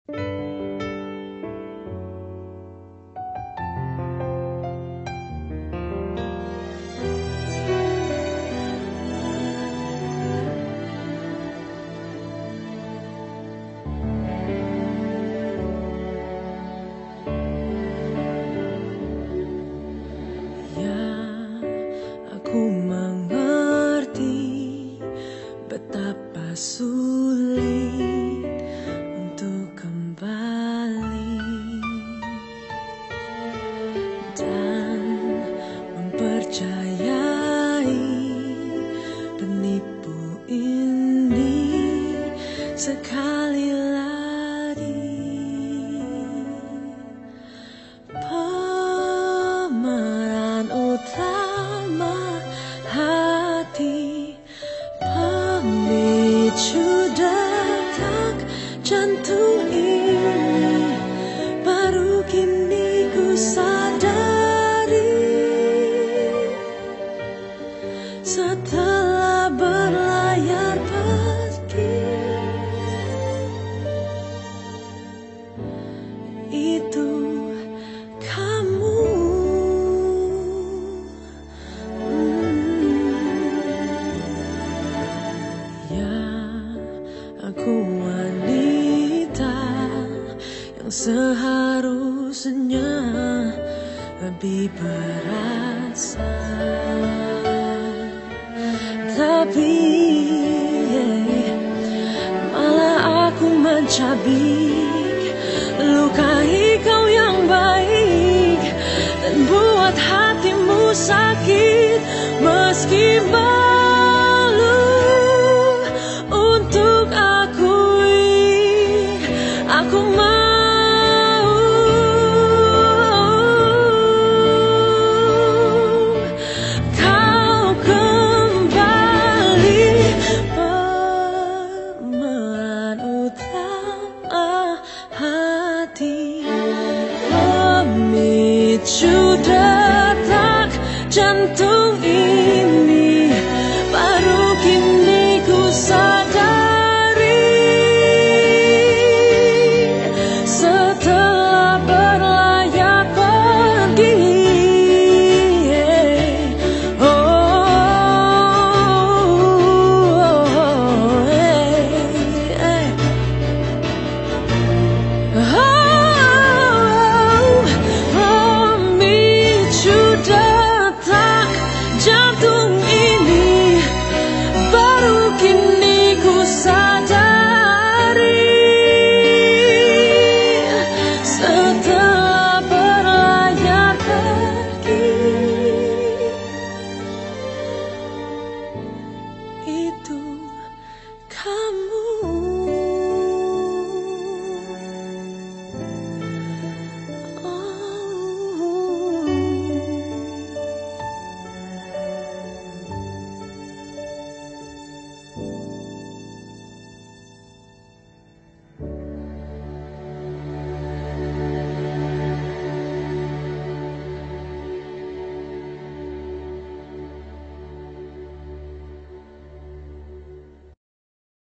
Aku mengerti betapa sulit untuk kembali dan mempercayai penipu ini sekali lagi. Pemeran utama hati, pemicu detak jantung ini, baru kini ku sadari setelah berlayar pergi. Itu kamu. Aku wanita yang seharusnya lebih berasa, tapi malah aku mencabik, lukai kau yang baik dan buat hatimu sakit. Meski malu untuk akui, aku mau kau kembali. Pemeran utama hati, pemicu detak jantung ini,